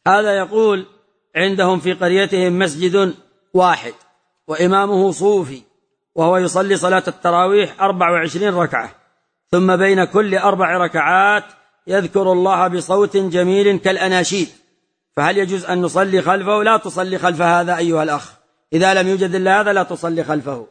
هذا يقول عندهم في قريتهم مسجد واحد وإمامه صوفي، وهو يصلي صلاة التراويح 24 ركعة، ثم بين كل 4 ركعات يذكر الله بصوت جميل كالأناشيد، فهل يجوز أن نصلي خلفه؟ لا تصلي خلف هذا أيها الأخ، إذا لم يوجد إلا هذا لا تصلي خلفه.